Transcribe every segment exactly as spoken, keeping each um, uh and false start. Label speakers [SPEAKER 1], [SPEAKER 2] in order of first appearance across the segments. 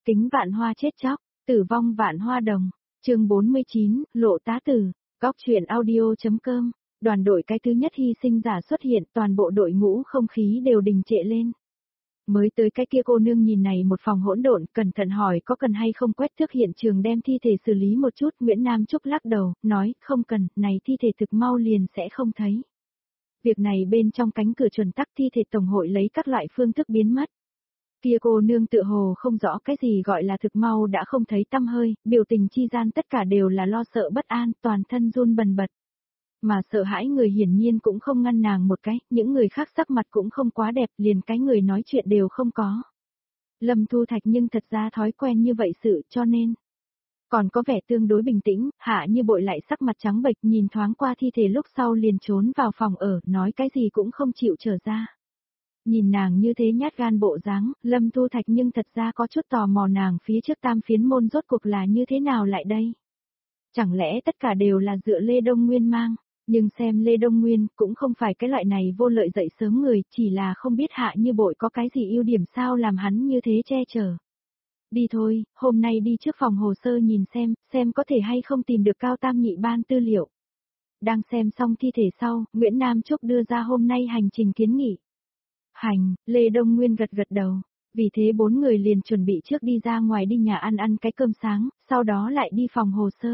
[SPEAKER 1] Kính vạn hoa chết chóc, tử vong vạn hoa đồng. Chương bốn mươi chín, lộ tá tử. Góc truyện audio.com. Đoàn đội cái thứ nhất hy sinh giả xuất hiện, toàn bộ đội ngũ không khí đều đình trệ lên. Mới tới cái kia cô nương nhìn này một phòng hỗn độn, cẩn thận hỏi có cần hay không quét thước hiện trường đem thi thể xử lý một chút. Nguyễn Nam Trúc lắc đầu, nói không cần, này thi thể thực mau liền sẽ không thấy. Việc này bên trong cánh cửa chuẩn tắc thi thể tổng hội lấy các loại phương thức biến mất. Kia cô nương tự hồ không rõ cái gì gọi là thực mau đã không thấy tăm hơi, biểu tình chi gian tất cả đều là lo sợ bất an, toàn thân run bần bật. Mà sợ hãi người hiển nhiên cũng không ngăn nàng một cái, những người khác sắc mặt cũng không quá đẹp, liền cái người nói chuyện đều không có. Lâm Thu Thạch nhưng thật ra thói quen như vậy sự cho nên. Còn có vẻ tương đối bình tĩnh, Hạ Như Bội lại sắc mặt trắng bệch nhìn thoáng qua thi thể lúc sau liền trốn vào phòng ở, nói cái gì cũng không chịu trở ra. Nhìn nàng như thế nhát gan bộ dáng, Lâm Thu Thạch nhưng thật ra có chút tò mò nàng phía trước tam phiến môn rốt cuộc là như thế nào lại đây. Chẳng lẽ tất cả đều là dựa Lê Đông Nguyên mang, nhưng xem Lê Đông Nguyên cũng không phải cái loại này vô lợi dậy sớm người, chỉ là không biết Hạ Như Bội có cái gì ưu điểm sao làm hắn như thế che chở. Đi thôi, hôm nay đi trước phòng hồ sơ nhìn xem, xem có thể hay không tìm được Cao Tam Nhị ban tư liệu. Đang xem xong thi thể sau, Nguyễn Nam Trúc đưa ra hôm nay hành trình kiến nghị. Hành, Lê Đông Nguyên gật gật đầu, vì thế bốn người liền chuẩn bị trước đi ra ngoài đi nhà ăn ăn cái cơm sáng, sau đó lại đi phòng hồ sơ.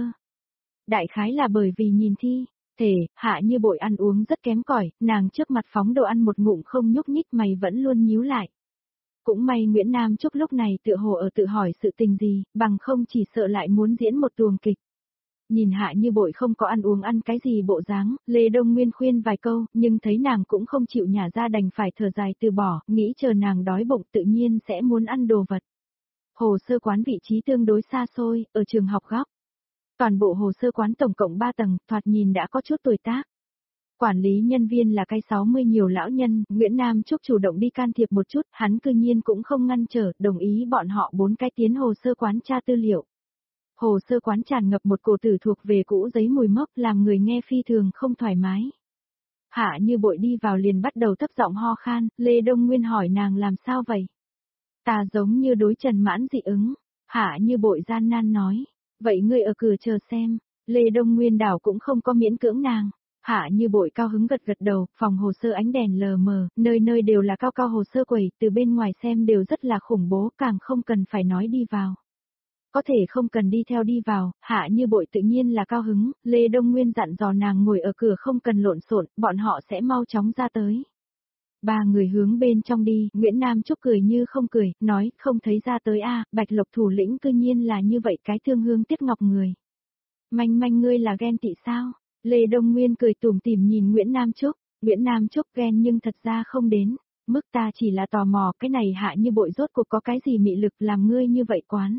[SPEAKER 1] Đại khái là bởi vì nhìn thi, thể, Hạ Như Bội ăn uống rất kém cỏi, nàng trước mặt phóng đồ ăn một ngụm không nhúc nhích mày vẫn luôn nhíu lại. Cũng may Nguyễn Nam Trúc lúc này tự hồ ở tự hỏi sự tình gì, bằng không chỉ sợ lại muốn diễn một tuồng kịch. Nhìn Hạ Như Bội không có ăn uống ăn cái gì bộ dáng, Lê Đông Nguyên khuyên vài câu, nhưng thấy nàng cũng không chịu nhả ra đành phải thở dài từ bỏ, nghĩ chờ nàng đói bụng tự nhiên sẽ muốn ăn đồ vật. Hồ sơ quán vị trí tương đối xa xôi, ở trường học góc. Toàn bộ hồ sơ quán tổng cộng ba tầng, thoạt nhìn đã có chút tuổi tác. Quản lý nhân viên là cái sáu mươi nhiều lão nhân, Nguyễn Nam Trúc chủ động đi can thiệp một chút, hắn cư nhiên cũng không ngăn trở, đồng ý bọn họ bốn cái tiến hồ sơ quán tra tư liệu. Hồ sơ quán tràn ngập một cổ tử thuộc về cũ giấy mùi mốc làm người nghe phi thường không thoải mái. Hạ Như Bội đi vào liền bắt đầu thấp giọng ho khan, Lê Đông Nguyên hỏi nàng làm sao vậy? Ta giống như đối Trần Mãn dị ứng, Hạ Như Bội gian nan nói, vậy ngươi ở cửa chờ xem, Lê Đông Nguyên đảo cũng không có miễn cưỡng nàng. Hạ Như Bội cao hứng gật gật đầu, phòng hồ sơ ánh đèn lờ mờ, nơi nơi đều là cao cao hồ sơ quầy, từ bên ngoài xem đều rất là khủng bố, càng không cần phải nói đi vào. Có thể không cần đi theo đi vào, Hạ Như Bội tự nhiên là cao hứng, Lê Đông Nguyên dặn dò nàng ngồi ở cửa không cần lộn xộn, bọn họ sẽ mau chóng ra tới. Ba người hướng bên trong đi, Nguyễn Nam Trúc cười như không cười, nói không thấy ra tới a, Bạch Lộc thủ lĩnh cư nhiên là như vậy cái thương hương tiếc ngọc người. Manh manh ngươi là ghen tị sao? Lê Đông Nguyên cười tủm tỉm nhìn Nguyễn Nam Trúc, Nguyễn Nam Trúc ghen nhưng thật ra không đến, mức ta chỉ là tò mò cái này Hạ Như Bội rốt cuộc có cái gì mị lực làm ngươi như vậy quán.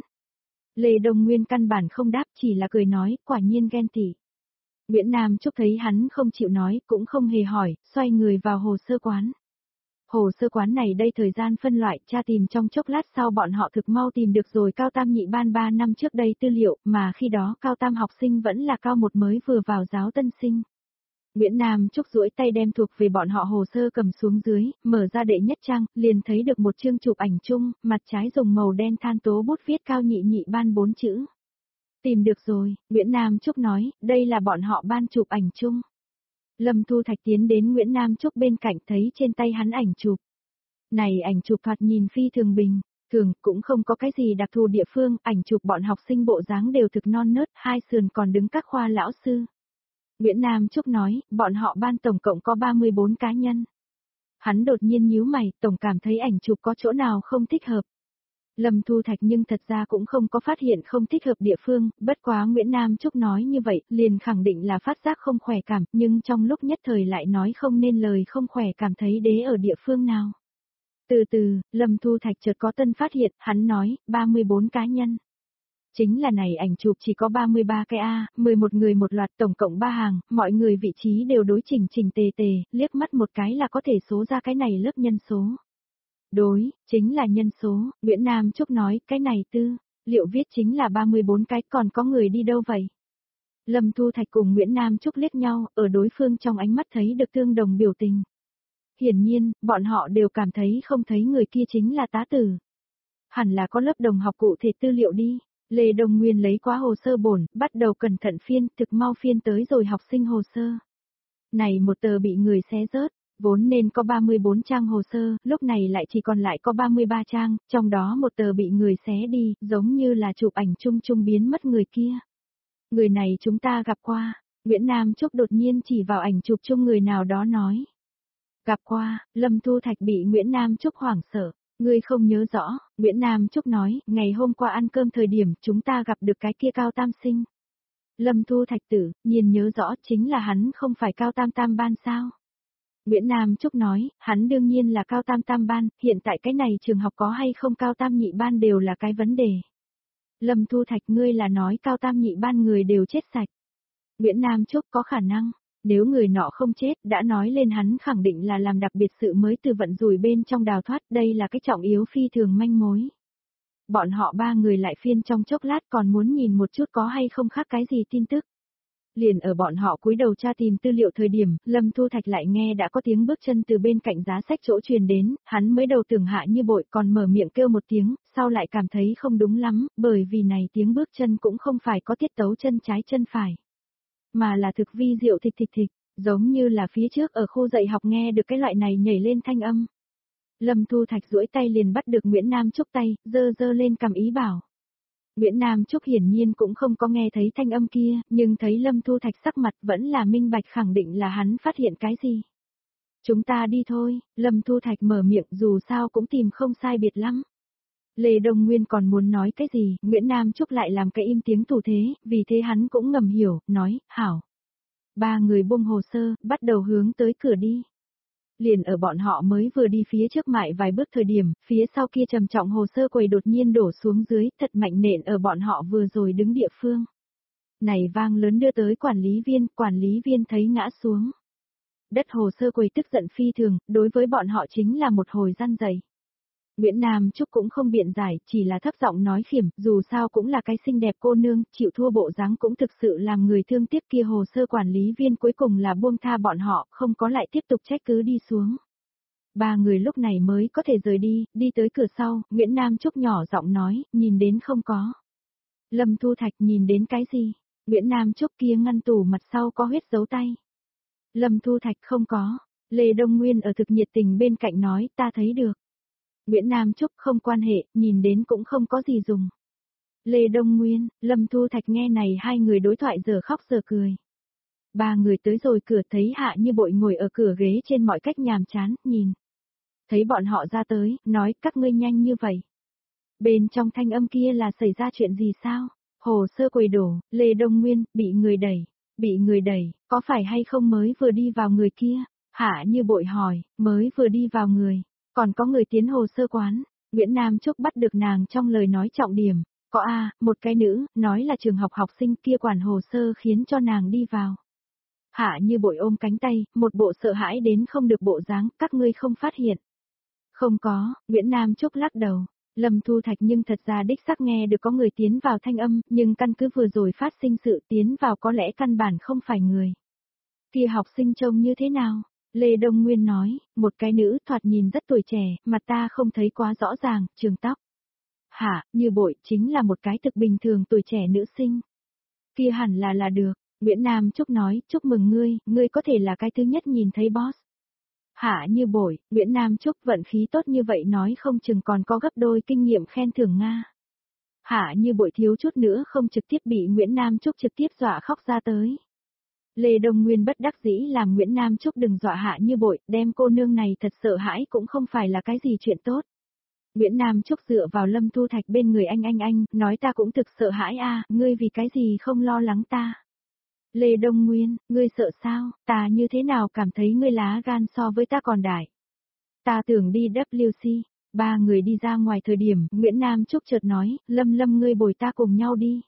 [SPEAKER 1] Lê Đông Nguyên căn bản không đáp chỉ là cười nói, quả nhiên ghen tị. Nguyễn Nam Trúc thấy hắn không chịu nói, cũng không hề hỏi, xoay người vào hồ sơ quán. Hồ sơ quán này đây thời gian phân loại, tra tìm trong chốc lát sau bọn họ thực mau tìm được rồi Cao Tam Nhị ban ba năm trước đây tư liệu, mà khi đó Cao Tam học sinh vẫn là Cao một mới vừa vào giáo tân sinh. Nguyễn Nam Trúc duỗi tay đem thuộc về bọn họ hồ sơ cầm xuống dưới, mở ra đệ nhất trang, liền thấy được một chương chụp ảnh chung, mặt trái dùng màu đen than tố bút viết Cao Nhị Nhị ban bốn chữ. Tìm được rồi, Nguyễn Nam Trúc nói, đây là bọn họ ban chụp ảnh chung. Lâm Thu Thạch tiến đến Nguyễn Nam Trúc bên cạnh thấy trên tay hắn ảnh chụp. Này ảnh chụp thoạt nhìn phi thường bình, thường cũng không có cái gì đặc thù địa phương, ảnh chụp bọn học sinh bộ dáng đều thực non nớt, hai sườn còn đứng các khoa lão sư. Nguyễn Nam Trúc nói, bọn họ ban tổng cộng có ba mươi bốn cá nhân. Hắn đột nhiên nhíu mày, tổng cảm thấy ảnh chụp có chỗ nào không thích hợp. Lâm Thu Thạch nhưng thật ra cũng không có phát hiện không thích hợp địa phương, bất quá Nguyễn Nam Trúc nói như vậy, liền khẳng định là phát giác không khỏe cảm, nhưng trong lúc nhất thời lại nói không nên lời không khỏe cảm thấy đế ở địa phương nào. Từ từ, Lâm Thu Thạch chợt có tân phát hiện, hắn nói, ba mươi bốn cá nhân. Chính là này ảnh chụp chỉ có ba mươi ba cái A, mười một người một loạt tổng cộng ba hàng, mọi người vị trí đều đối chỉnh chỉnh tề tề, liếc mắt một cái là có thể số ra cái này lớp nhân số. Đối, chính là nhân số, Nguyễn Nam Trúc nói, cái này tư, liệu viết chính là ba mươi bốn cái, còn có người đi đâu vậy? Lâm Thu Thạch cùng Nguyễn Nam Trúc liếc nhau, ở đối phương trong ánh mắt thấy được tương đồng biểu tình. Hiển nhiên, bọn họ đều cảm thấy không thấy người kia chính là tá tử. Hẳn là có lớp đồng học cụ thể tư liệu đi. Lê Đông Nguyên lấy quá hồ sơ bổn, bắt đầu cẩn thận phiên, thực mau phiên tới rồi học sinh hồ sơ. Này một tờ bị người xé rớt, vốn nên có ba mươi bốn trang hồ sơ, lúc này lại chỉ còn lại có ba mươi ba trang, trong đó một tờ bị người xé đi, giống như là chụp ảnh chung chung biến mất người kia. Người này chúng ta gặp qua, Nguyễn Nam Trúc đột nhiên chỉ vào ảnh chụp chung người nào đó nói. Gặp qua, Lâm Thu Thạch bị Nguyễn Nam Trúc hoảng sợ. Ngươi không nhớ rõ, Nguyễn Nam Trúc nói, ngày hôm qua ăn cơm thời điểm chúng ta gặp được cái kia Cao Tam sinh. Lâm Thu Thạch tử, nhìn nhớ rõ chính là hắn không phải Cao Tam Tam ban sao. Nguyễn Nam Trúc nói, hắn đương nhiên là Cao Tam Tam ban, hiện tại cái này trường học có hay không Cao Tam nhị ban đều là cái vấn đề. Lâm Thu Thạch ngươi là nói Cao Tam nhị ban người đều chết sạch. Nguyễn Nam Trúc có khả năng. Nếu người nọ không chết, đã nói lên hắn khẳng định là làm đặc biệt sự mới từ vận rủi bên trong đào thoát, đây là cái trọng yếu phi thường manh mối. Bọn họ ba người lại phiên trong chốc lát còn muốn nhìn một chút có hay không khác cái gì tin tức. Liền ở bọn họ cúi đầu tra tìm tư liệu thời điểm, Lâm Thu Thạch lại nghe đã có tiếng bước chân từ bên cạnh giá sách chỗ truyền đến, hắn mới đầu tưởng hạ như bội còn mở miệng kêu một tiếng, sau lại cảm thấy không đúng lắm, bởi vì này tiếng bước chân cũng không phải có tiết tấu chân trái chân phải. Mà là thực vi diệu thịch thịch thịch, giống như là phía trước ở khu dạy học nghe được cái loại này nhảy lên thanh âm. Lâm Thu Thạch duỗi tay liền bắt được Nguyễn Nam Trúc tay, dơ dơ lên cầm ý bảo. Nguyễn Nam Trúc hiển nhiên cũng không có nghe thấy thanh âm kia, nhưng thấy Lâm Thu Thạch sắc mặt vẫn là minh bạch khẳng định là hắn phát hiện cái gì. Chúng ta đi thôi, Lâm Thu Thạch mở miệng dù sao cũng tìm không sai biệt lắm. Lê Đông Nguyên còn muốn nói cái gì, Nguyễn Nam Trúc lại làm cái im tiếng thủ thế, vì thế hắn cũng ngầm hiểu, nói, hảo. Ba người buông hồ sơ, bắt đầu hướng tới cửa đi. Liền ở bọn họ mới vừa đi phía trước mại vài bước thời điểm, phía sau kia trầm trọng hồ sơ quầy đột nhiên đổ xuống dưới, thật mạnh nện ở bọn họ vừa rồi đứng địa phương. Này vang lớn đưa tới quản lý viên, quản lý viên thấy ngã xuống. Đất hồ sơ quầy tức giận phi thường, đối với bọn họ chính là một hồi gian dày. Nguyễn Nam Trúc cũng không biện giải, chỉ là thấp giọng nói khiểm, dù sao cũng là cái xinh đẹp cô nương, chịu thua bộ dáng cũng thực sự làm người thương tiếc kia hồ sơ quản lý viên cuối cùng là buông tha bọn họ, không có lại tiếp tục trách cứ đi xuống. Ba người lúc này mới có thể rời đi, đi tới cửa sau, Nguyễn Nam Trúc nhỏ giọng nói, nhìn đến không có. Lâm Thu Thạch nhìn đến cái gì? Nguyễn Nam Trúc kia ngăn tủ mặt sau có huyết dấu tay. Lâm Thu Thạch không có. Lê Đông Nguyên ở thực nhiệt tình bên cạnh nói, ta thấy được. Nguyễn Nam Trúc không quan hệ, nhìn đến cũng không có gì dùng. Lê Đông Nguyên, Lâm Thu Thạch nghe này hai người đối thoại giờ khóc giờ cười. Ba người tới rồi cửa thấy Hạ Như Bội ngồi ở cửa ghế trên mọi cách nhàm chán, nhìn. Thấy bọn họ ra tới, nói các ngươi nhanh như vậy. Bên trong thanh âm kia là xảy ra chuyện gì sao? Hồ sơ quầy đổ, Lê Đông Nguyên, bị người đẩy. Bị người đẩy, có phải hay không mới vừa đi vào người kia? Hạ Như Bội hỏi, mới vừa đi vào người. Còn có người tiến hồ sơ quán, Nguyễn Nam Trúc bắt được nàng trong lời nói trọng điểm, có a, một cái nữ, nói là trường học học sinh kia quản hồ sơ khiến cho nàng đi vào. Hạ Như Bội ôm cánh tay, một bộ sợ hãi đến không được bộ dáng, các ngươi không phát hiện. Không có, Nguyễn Nam Trúc lắc đầu, Lâm Thu Thạch nhưng thật ra đích xác nghe được có người tiến vào thanh âm, nhưng căn cứ vừa rồi phát sinh sự tiến vào có lẽ căn bản không phải người. Kia học sinh trông như thế nào? Lê Đông Nguyên nói, một cái nữ thoạt nhìn rất tuổi trẻ, mặt ta không thấy quá rõ ràng, trường tóc. Hả, Như Bội chính là một cái thực bình thường tuổi trẻ nữ sinh. Kia hẳn là là được, Nguyễn Nam Trúc nói, chúc mừng ngươi, ngươi có thể là cái thứ nhất nhìn thấy boss. Hả Như Bội, Nguyễn Nam Trúc vận khí tốt như vậy nói không chừng còn có gấp đôi kinh nghiệm khen thưởng Nga. Hả Như Bội thiếu chút nữa không trực tiếp bị Nguyễn Nam Trúc trực tiếp dọa khóc ra tới. Lê Đông Nguyên bất đắc dĩ làm Nguyễn Nam Trúc đừng dọa Hạ Như Bội, đem cô nương này thật sợ hãi cũng không phải là cái gì chuyện tốt. Nguyễn Nam Trúc dựa vào Lâm Thu Thạch bên người anh anh anh, nói ta cũng thực sợ hãi a, ngươi vì cái gì không lo lắng ta. Lê Đông Nguyên, ngươi sợ sao, ta như thế nào cảm thấy ngươi lá gan so với ta còn đại. Ta tưởng đi W C, ba người đi ra ngoài thời điểm, Nguyễn Nam Trúc chợt nói, Lâm Lâm ngươi bồi ta cùng nhau đi.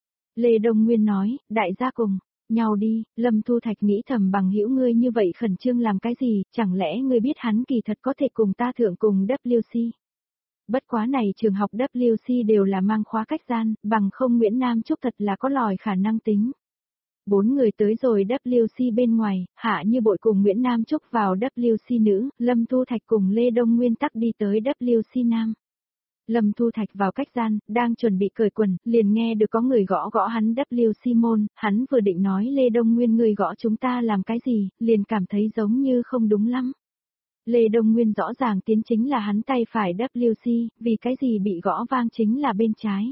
[SPEAKER 1] Lê Đông Nguyên nói, đại gia cùng. Nhau đi, Lâm Thu Thạch nghĩ thầm bằng hữu ngươi như vậy khẩn trương làm cái gì, chẳng lẽ ngươi biết hắn kỳ thật có thể cùng ta thượng cùng W C. Bất quá này trường học W C đều là mang khóa cách gian, bằng không Nguyễn Nam Trúc thật là có lòi khả năng tính. Bốn người tới rồi W C bên ngoài, Hạ Như Bội cùng Nguyễn Nam Trúc vào W C nữ, Lâm Thu Thạch cùng Lê Đông Nguyên tắc đi tới W C nam. Lâm Thu Thạch vào cách gian, đang chuẩn bị cởi quần, liền nghe được có người gõ gõ hắn W Simon, hắn vừa định nói Lê Đông Nguyên người gõ chúng ta làm cái gì, liền cảm thấy giống như không đúng lắm. Lê Đông Nguyên rõ ràng tiến chính là hắn tay phải W C, vì cái gì bị gõ vang chính là bên trái.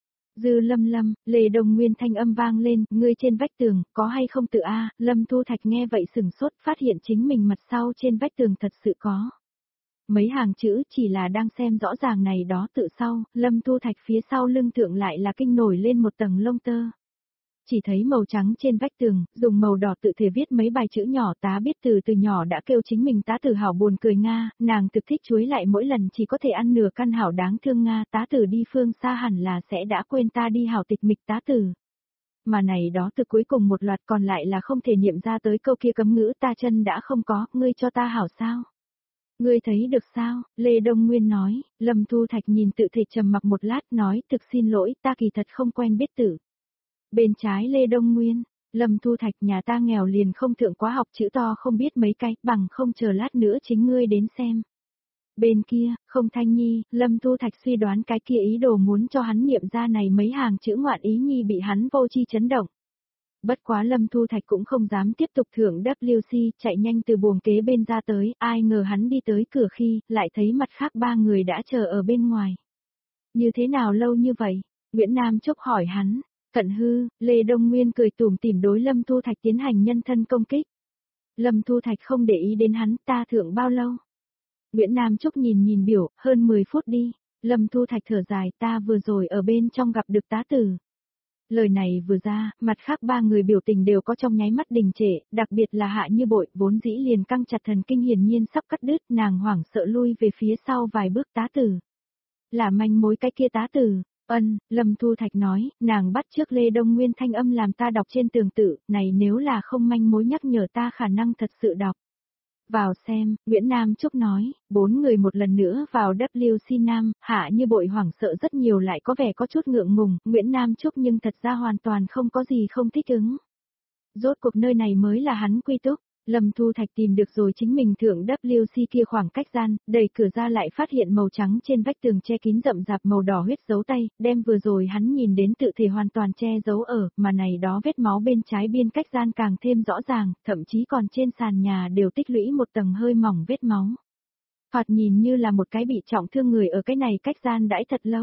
[SPEAKER 1] Dư Lâm Lâm, Lê Đông Nguyên thanh âm vang lên, ngươi trên vách tường, có hay không tự a? Lâm Thu Thạch nghe vậy sừng sốt, phát hiện chính mình mặt sau trên vách tường thật sự có. Mấy hàng chữ chỉ là đang xem rõ ràng này đó tự sau, Lâm Thu Thạch phía sau lưng thượng lại là kinh nổi lên một tầng lông tơ. Chỉ thấy màu trắng trên vách tường, dùng màu đỏ tự thể viết mấy bài chữ nhỏ, tá biết từ từ nhỏ đã kêu chính mình tá tử hảo buồn cười Nga, nàng thực thích chuối lại mỗi lần chỉ có thể ăn nửa căn hảo đáng thương Nga, tá tử đi phương xa hẳn là sẽ đã quên ta đi hảo tịch mịch tá tử. Mà này đó từ cuối cùng một loạt còn lại là không thể niệm ra tới câu kia cấm ngữ ta chân đã không có, ngươi cho ta hảo sao? Ngươi thấy được sao? Lê Đông Nguyên nói, Lâm Thu Thạch nhìn tự thể trầm mặc một lát nói thực xin lỗi ta kỳ thật không quen biết tử. Bên trái Lê Đông Nguyên, Lâm Thu Thạch nhà ta nghèo liền không thượng quá học chữ to không biết mấy cái, bằng không chờ lát nữa chính ngươi đến xem. Bên kia, không Thanh Nhi, Lâm Thu Thạch suy đoán cái kia ý đồ muốn cho hắn niệm ra này mấy hàng chữ ngoạn ý nhi bị hắn vô chi chấn động. Bất quá Lâm Thu Thạch cũng không dám tiếp tục thưởng W C, chạy nhanh từ buồng kế bên ra tới, ai ngờ hắn đi tới cửa khi, lại thấy mặt khác ba người đã chờ ở bên ngoài. Như thế nào lâu như vậy? Nguyễn Nam Trúc hỏi hắn. Cận hư, Lê Đông Nguyên cười tủm tỉm đối Lâm Thu Thạch tiến hành nhân thân công kích. Lâm Thu Thạch không để ý đến hắn, ta thưởng bao lâu? Nguyễn Nam Trúc nhìn nhìn biểu, hơn mười phút đi. Lâm Thu Thạch thở dài, ta vừa rồi ở bên trong gặp được tá tử. Lời này vừa ra, mặt khác ba người biểu tình đều có trong nháy mắt đình trệ, đặc biệt là Hạ Như Bội, vốn dĩ liền căng chặt thần kinh hiển nhiên sắp cắt đứt, nàng hoảng sợ lui về phía sau vài bước tá tử. Là manh mối cái kia tá tử. Ân, Lâm Thu Thạch nói, nàng bắt trước Lê Đông Nguyên thanh âm làm ta đọc trên tường tự, này nếu là không manh mối nhắc nhở ta khả năng thật sự đọc. Vào xem, Nguyễn Nam Trúc nói, bốn người một lần nữa vào W C Nam, Hạ Như Bội hoảng sợ rất nhiều lại có vẻ có chút ngượng ngùng, Nguyễn Nam Trúc nhưng thật ra hoàn toàn không có gì không thích ứng. Rốt cuộc nơi này mới là hắn quy túc. Lâm Thu Thạch tìm được rồi chính mình thượng W C kia khoảng cách gian, đẩy cửa ra lại phát hiện màu trắng trên vách tường che kín rậm rạp màu đỏ huyết dấu tay, đem vừa rồi hắn nhìn đến tự thể hoàn toàn che giấu ở, mà này đó vết máu bên trái biên cách gian càng thêm rõ ràng, thậm chí còn trên sàn nhà đều tích lũy một tầng hơi mỏng vết máu. Thoạt nhìn như là một cái bị trọng thương người ở cái này cách gian đãi thật lâu.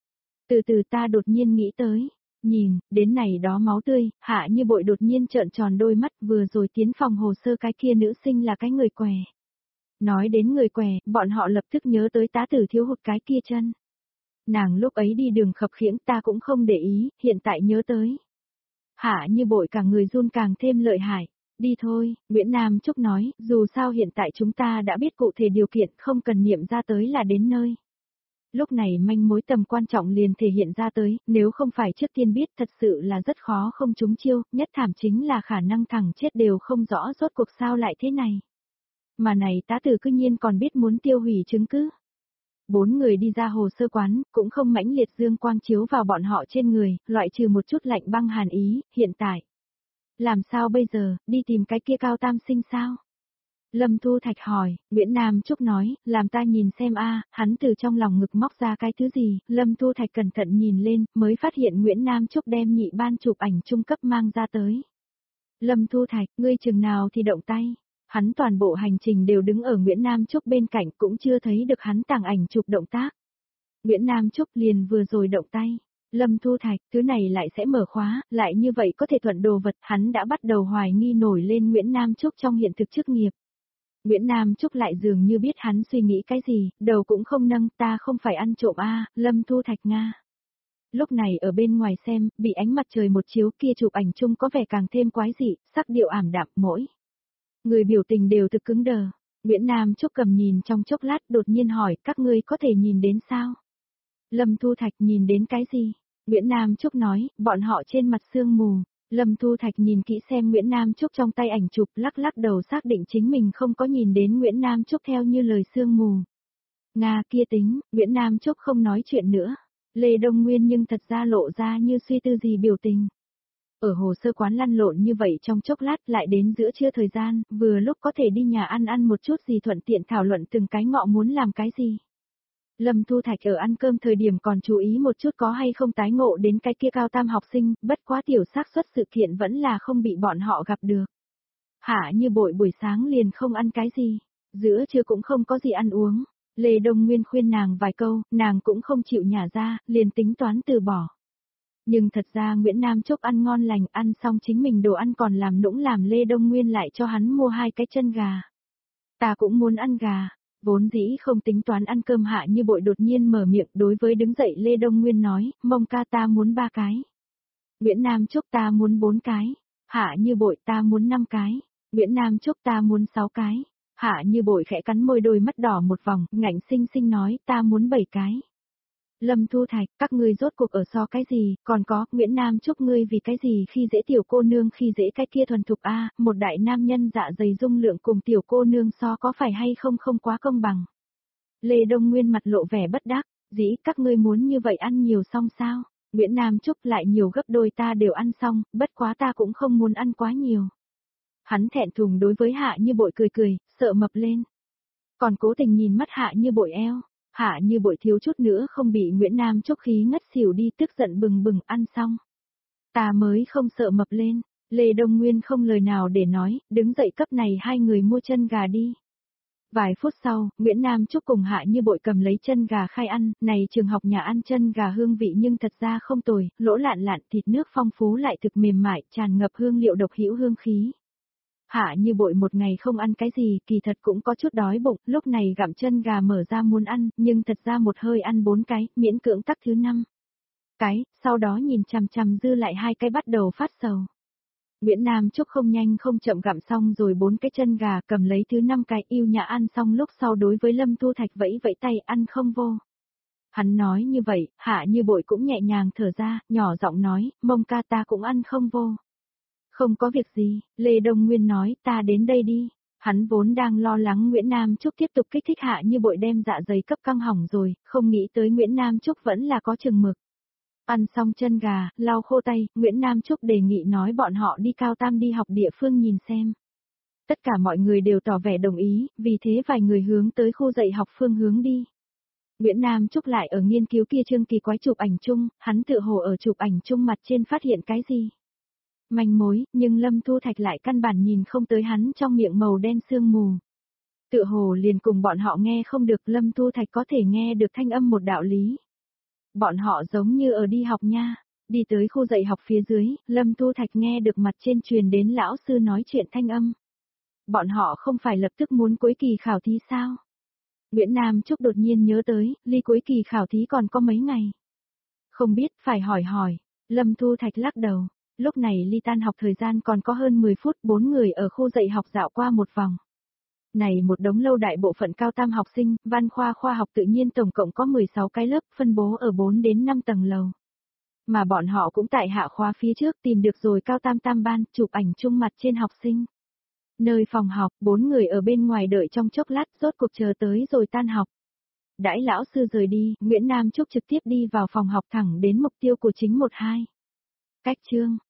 [SPEAKER 1] Từ từ ta đột nhiên nghĩ tới. Nhìn, đến này đó máu tươi, Hạ Như Bội đột nhiên trợn tròn đôi mắt vừa rồi tiến phòng hồ sơ cái kia nữ sinh là cái người què. Nói đến người què, bọn họ lập tức nhớ tới tá tử thiếu hụt cái kia chân. Nàng lúc ấy đi đường khập khiễng ta cũng không để ý, hiện tại nhớ tới. Hạ Như Bội cả người run càng thêm lợi hại. Đi thôi, Nguyễn Nam Trúc nói, dù sao hiện tại chúng ta đã biết cụ thể điều kiện không cần niệm ra tới là đến nơi. Lúc này manh mối tầm quan trọng liền thể hiện ra tới, nếu không phải trước tiên biết thật sự là rất khó không trúng chiêu, nhất thảm chính là khả năng thẳng chết đều không rõ rốt cuộc sao lại thế này. Mà này tá tử cư nhiên còn biết muốn tiêu hủy chứng cứ. Bốn người đi ra hồ sơ quán, cũng không mãnh liệt dương quang chiếu vào bọn họ trên người, loại trừ một chút lạnh băng hàn ý, hiện tại. Làm sao bây giờ, đi tìm cái kia Cao Tam Sinh sao? Lâm Thu Thạch hỏi, Nguyễn Nam Trúc nói, làm ta nhìn xem a, hắn từ trong lòng ngực móc ra cái thứ gì, Lâm Thu Thạch cẩn thận nhìn lên, mới phát hiện Nguyễn Nam Trúc đem nhị ban chụp ảnh trung cấp mang ra tới. Lâm Thu Thạch, ngươi chừng nào thì động tay, hắn toàn bộ hành trình đều đứng ở Nguyễn Nam Trúc bên cạnh cũng chưa thấy được hắn tàng ảnh chụp động tác. Nguyễn Nam Trúc liền vừa rồi động tay. Lâm Thu Thạch, thứ này lại sẽ mở khóa, lại như vậy có thể thuận đồ vật, hắn đã bắt đầu hoài nghi nổi lên Nguyễn Nam Trúc trong hiện thực chức nghiệp. Nguyễn Nam Trúc lại dường như biết hắn suy nghĩ cái gì, đầu cũng không nâng, ta không phải ăn trộm a, Lâm Thu Thạch Nga. Lúc này ở bên ngoài xem, bị ánh mặt trời một chiếu kia chụp ảnh chung có vẻ càng thêm quái dị, sắc điệu ảm đạm mỗi. Người biểu tình đều thực cứng đờ. Nguyễn Nam Trúc cầm nhìn trong chốc lát đột nhiên hỏi các ngươi có thể nhìn đến sao? Lâm Thu Thạch nhìn đến cái gì? Nguyễn Nam Trúc nói, bọn họ trên mặt sương mù. Lâm Thu Thạch nhìn kỹ xem Nguyễn Nam Trúc trong tay ảnh chụp lắc lắc đầu xác định chính mình không có nhìn đến Nguyễn Nam Trúc theo như lời sương mù. Nga kia tính, Nguyễn Nam Trúc không nói chuyện nữa. Lê Đông Nguyên nhưng thật ra lộ ra như suy tư gì biểu tình. Ở hồ sơ quán lăn lộn như vậy trong chốc lát lại đến giữa trưa thời gian, vừa lúc có thể đi nhà ăn ăn một chút gì thuận tiện thảo luận từng cái ngọ muốn làm cái gì. Lâm Thu Thạch ở ăn cơm thời điểm còn chú ý một chút có hay không tái ngộ đến cái kia cao tam học sinh, bất quá tiểu xác suất sự kiện vẫn là không bị bọn họ gặp được. Hạ Như Bội buổi sáng liền không ăn cái gì, giữa trưa cũng không có gì ăn uống. Lê Đông Nguyên khuyên nàng vài câu, nàng cũng không chịu nhả ra, liền tính toán từ bỏ. Nhưng thật ra Nguyễn Nam Trúc ăn ngon lành, ăn xong chính mình đồ ăn còn làm nũng làm Lê Đông Nguyên lại cho hắn mua hai cái chân gà. Ta cũng muốn ăn gà, vốn dĩ không tính toán ăn cơm Hạ Như Bội đột nhiên mở miệng đối với đứng dậy Lê Đông Nguyên nói, Mông ca ta muốn ba cái. Nguyễn Nam Trúc ta muốn bốn cái. Hạ Như Bội ta muốn năm cái. Nguyễn Nam Trúc ta muốn sáu cái. Hạ Như Bội khẽ cắn môi đôi mắt đỏ một vòng, ngạnh xinh xinh nói ta muốn bảy cái. Lâm Thu Thạch, các ngươi rốt cuộc ở so cái gì, còn có, Nguyễn Nam Trúc ngươi vì cái gì khi dễ tiểu cô nương khi dễ cái kia thuần thục a, một đại nam nhân dạ dày dung lượng cùng tiểu cô nương so có phải hay không không quá công bằng. Lê Đông Nguyên mặt lộ vẻ bất đắc, dĩ các ngươi muốn như vậy ăn nhiều xong sao, Nguyễn Nam Trúc lại nhiều gấp đôi ta đều ăn xong, bất quá ta cũng không muốn ăn quá nhiều. Hắn thẹn thùng đối với Hạ Như Bội cười cười, sợ mập lên. Còn cố tình nhìn mắt Hạ Như Bội eo. Hạ Như Bội thiếu chút nữa không bị Nguyễn Nam Trúc khí ngất xỉu đi tức giận bừng bừng ăn xong. Ta mới không sợ mập lên, Lê Đông Nguyên không lời nào để nói, đứng dậy cấp này hai người mua chân gà đi. Vài phút sau, Nguyễn Nam Trúc cùng Hạ Như Bội cầm lấy chân gà khai ăn, này trường học nhà ăn chân gà hương vị nhưng thật ra không tồi, lỗ lạn lạn thịt nước phong phú lại thực mềm mại, tràn ngập hương liệu độc hữu hương khí. Hạ Như Bội một ngày không ăn cái gì, kỳ thật cũng có chút đói bụng, lúc này gặm chân gà mở ra muốn ăn, nhưng thật ra một hơi ăn bốn cái, miễn cưỡng tắc thứ năm cái, sau đó nhìn chằm chằm dư lại hai cái bắt đầu phát sầu. Nguyễn Nam Trúc không nhanh không chậm gặm xong rồi bốn cái chân gà, cầm lấy thứ năm cái, yêu nhã ăn xong lúc sau đối với Lâm Thu Thạch vẫy vẫy tay ăn không vô. Hắn nói như vậy, Hạ Như Bội cũng nhẹ nhàng thở ra, nhỏ giọng nói, Mông ca ta cũng ăn không vô. Không có việc gì, Lê Đông Nguyên nói, ta đến đây đi. Hắn vốn đang lo lắng Nguyễn Nam Trúc tiếp tục kích thích Hạ Như Bội đem dạ dày cấp căng hỏng rồi, không nghĩ tới Nguyễn Nam Trúc vẫn là có chừng mực. Ăn xong chân gà, lau khô tay, Nguyễn Nam Trúc đề nghị nói bọn họ đi cao tam đi học địa phương nhìn xem. Tất cả mọi người đều tỏ vẻ đồng ý, vì thế vài người hướng tới khu dạy học phương hướng đi. Nguyễn Nam Trúc lại ở nghiên cứu kia chương kỳ quái chụp ảnh chung, hắn tự hồ ở chụp ảnh chung mặt trên phát hiện cái gì. Manh mối, nhưng Lâm Thu Thạch lại căn bản nhìn không tới hắn trong miệng màu đen sương mù. Tự hồ liền cùng bọn họ nghe không được, Lâm Thu Thạch có thể nghe được thanh âm một đạo lý. Bọn họ giống như ở đi học nha, đi tới khu dạy học phía dưới, Lâm Thu Thạch nghe được mặt trên truyền đến lão sư nói chuyện thanh âm. Bọn họ không phải lập tức muốn cuối kỳ khảo thí sao? Nguyễn Nam Trúc đột nhiên nhớ tới, ly cuối kỳ khảo thí còn có mấy ngày. Không biết, phải hỏi hỏi. Lâm Thu Thạch lắc đầu. Lúc này ly tan học thời gian còn có hơn mười phút, bốn người ở khu dạy học dạo qua một vòng. Này một đống lâu đại bộ phận cao tam học sinh, văn khoa khoa học tự nhiên tổng cộng có mười sáu cái lớp, phân bố ở bốn đến năm tầng lầu. Mà bọn họ cũng tại hạ khóa phía trước tìm được rồi cao tam tam ban, chụp ảnh chung mặt trên học sinh. Nơi phòng học, bốn người ở bên ngoài đợi trong chốc lát, rốt cuộc chờ tới rồi tan học. Đãi lão sư rời đi, Nguyễn Nam Trúc trực tiếp đi vào phòng học thẳng đến mục tiêu của chính một hai. Cách chương